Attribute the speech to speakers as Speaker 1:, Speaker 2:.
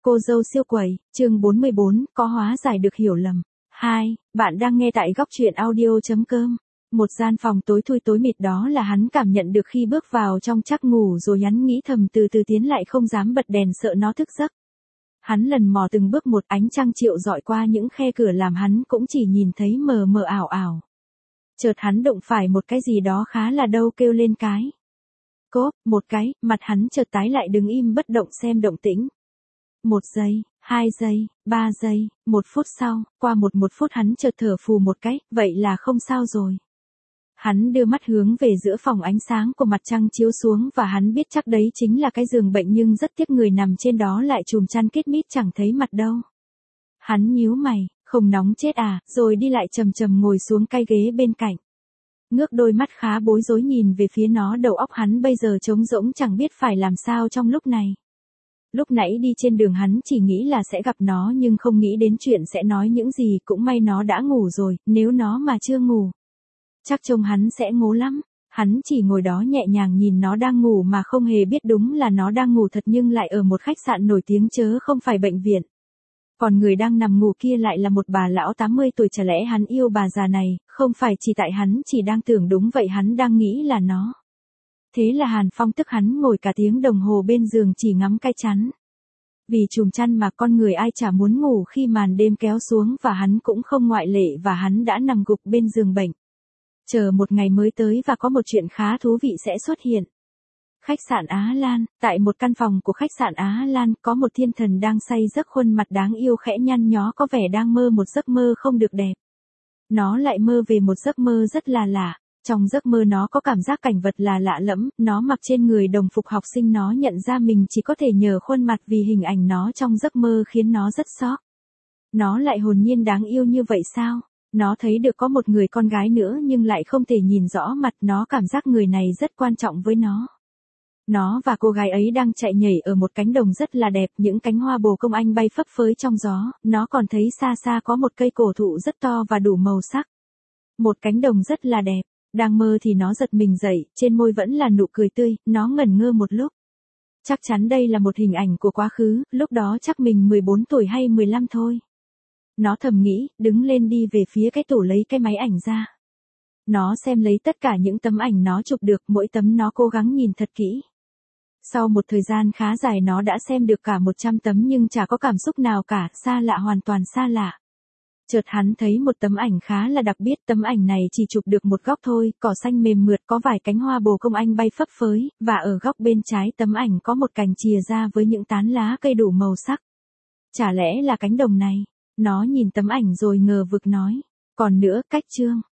Speaker 1: Cô dâu siêu quẩy, chương 44, có hóa giải được hiểu lầm. 2. Bạn đang nghe tại góc truyện audio.com. Một gian phòng tối thui tối mịt, đó là hắn cảm nhận được khi bước vào trong. Chắc ngủ rồi, hắn nghĩ thầm, từ từ tiến lại, không dám bật đèn sợ nó thức giấc. Hắn lần mò từng bước một, ánh trăng triệu rọi qua những khe cửa làm hắn cũng chỉ nhìn thấy mờ mờ ảo ảo. Chợt hắn đụng phải một cái gì đó khá là đâu, kêu lên cái. Cốp, một cái, mặt hắn chợt tái lại, đứng im bất động xem động tĩnh. 1 giây, 2 giây, 3 giây, 1 phút sau, qua một phút hắn chợt thở phù một cái, vậy là không sao rồi. Hắn đưa mắt hướng về giữa phòng, ánh sáng của mặt trăng chiếu xuống và hắn biết chắc đấy chính là cái giường bệnh, nhưng rất tiếc người nằm trên đó lại trùm chăn kết mít, chẳng thấy mặt đâu. Hắn nhíu mày, không nóng chết à, rồi đi lại chậm chậm ngồi xuống cái ghế bên cạnh. Ngước đôi mắt khá bối rối nhìn về phía nó, đầu óc hắn bây giờ trống rỗng, chẳng biết phải làm sao trong lúc này. Lúc nãy đi trên đường hắn chỉ nghĩ là sẽ gặp nó, nhưng không nghĩ đến chuyện sẽ nói những gì. Cũng may nó đã ngủ rồi, nếu nó mà chưa ngủ, chắc trông hắn sẽ ngố lắm. Hắn chỉ ngồi đó nhẹ nhàng nhìn nó đang ngủ mà không hề biết đúng là nó đang ngủ thật, nhưng lại ở một khách sạn nổi tiếng chớ không phải bệnh viện. Còn người đang nằm ngủ kia lại là một bà lão 80 tuổi, chả lẽ hắn yêu bà già này? Không phải, chỉ tại hắn chỉ đang tưởng đúng vậy, hắn đang nghĩ là nó. Thế là Hàn Phong tức hắn ngồi cả tiếng đồng hồ bên giường chỉ ngắm cái chắn. Vì chùm chăn mà con người ai chả muốn ngủ khi màn đêm kéo xuống, và hắn cũng không ngoại lệ, và hắn đã nằm gục bên giường bệnh. Chờ một ngày mới tới và có một chuyện khá thú vị sẽ xuất hiện. Khách sạn Á Lan, tại một căn phòng của khách sạn Á Lan có một thiên thần đang say giấc, khuôn mặt đáng yêu khẽ nhăn nhó, có vẻ đang mơ một giấc mơ không được đẹp. Nó lại mơ về một giấc mơ rất là lạ. Trong giấc mơ nó có cảm giác cảnh vật là lạ lẫm, nó mặc trên người đồng phục học sinh, nó nhận ra mình chỉ có thể nhờ khuôn mặt vì hình ảnh nó trong giấc mơ khiến nó rất sốc. Nó lại hồn nhiên đáng yêu như vậy sao? Nó thấy được có một người con gái nữa nhưng lại không thể nhìn rõ mặt, nó cảm giác người này rất quan trọng với nó. Nó và cô gái ấy đang chạy nhảy ở một cánh đồng rất là đẹp, những cánh hoa bồ công anh bay phấp phới trong gió, nó còn thấy xa xa có một cây cổ thụ rất to và đủ màu sắc. Một cánh đồng rất là đẹp. Đang mơ thì nó giật mình dậy, trên môi vẫn là nụ cười tươi, nó ngẩn ngơ một lúc. Chắc chắn đây là một hình ảnh của quá khứ, lúc đó chắc mình 14 tuổi hay 15 thôi. Nó thầm nghĩ, đứng lên đi về phía cái tủ lấy cái máy ảnh ra. Nó xem lấy tất cả những tấm ảnh nó chụp được, mỗi tấm nó cố gắng nhìn thật kỹ. Sau một thời gian khá dài nó đã xem được cả 100 tấm nhưng chả có cảm xúc nào cả, xa lạ, hoàn toàn xa lạ. Chợt hắn thấy một tấm ảnh khá là đặc biệt, tấm ảnh này chỉ chụp được một góc thôi, cỏ xanh mềm mượt, có vài cánh hoa bồ công anh bay phấp phới, và ở góc bên trái tấm ảnh có một cành chìa ra với những tán lá cây đủ màu sắc. Chả lẽ là cánh đồng này? Nó nhìn tấm ảnh rồi ngờ vực nói. Còn nữa, cách chương.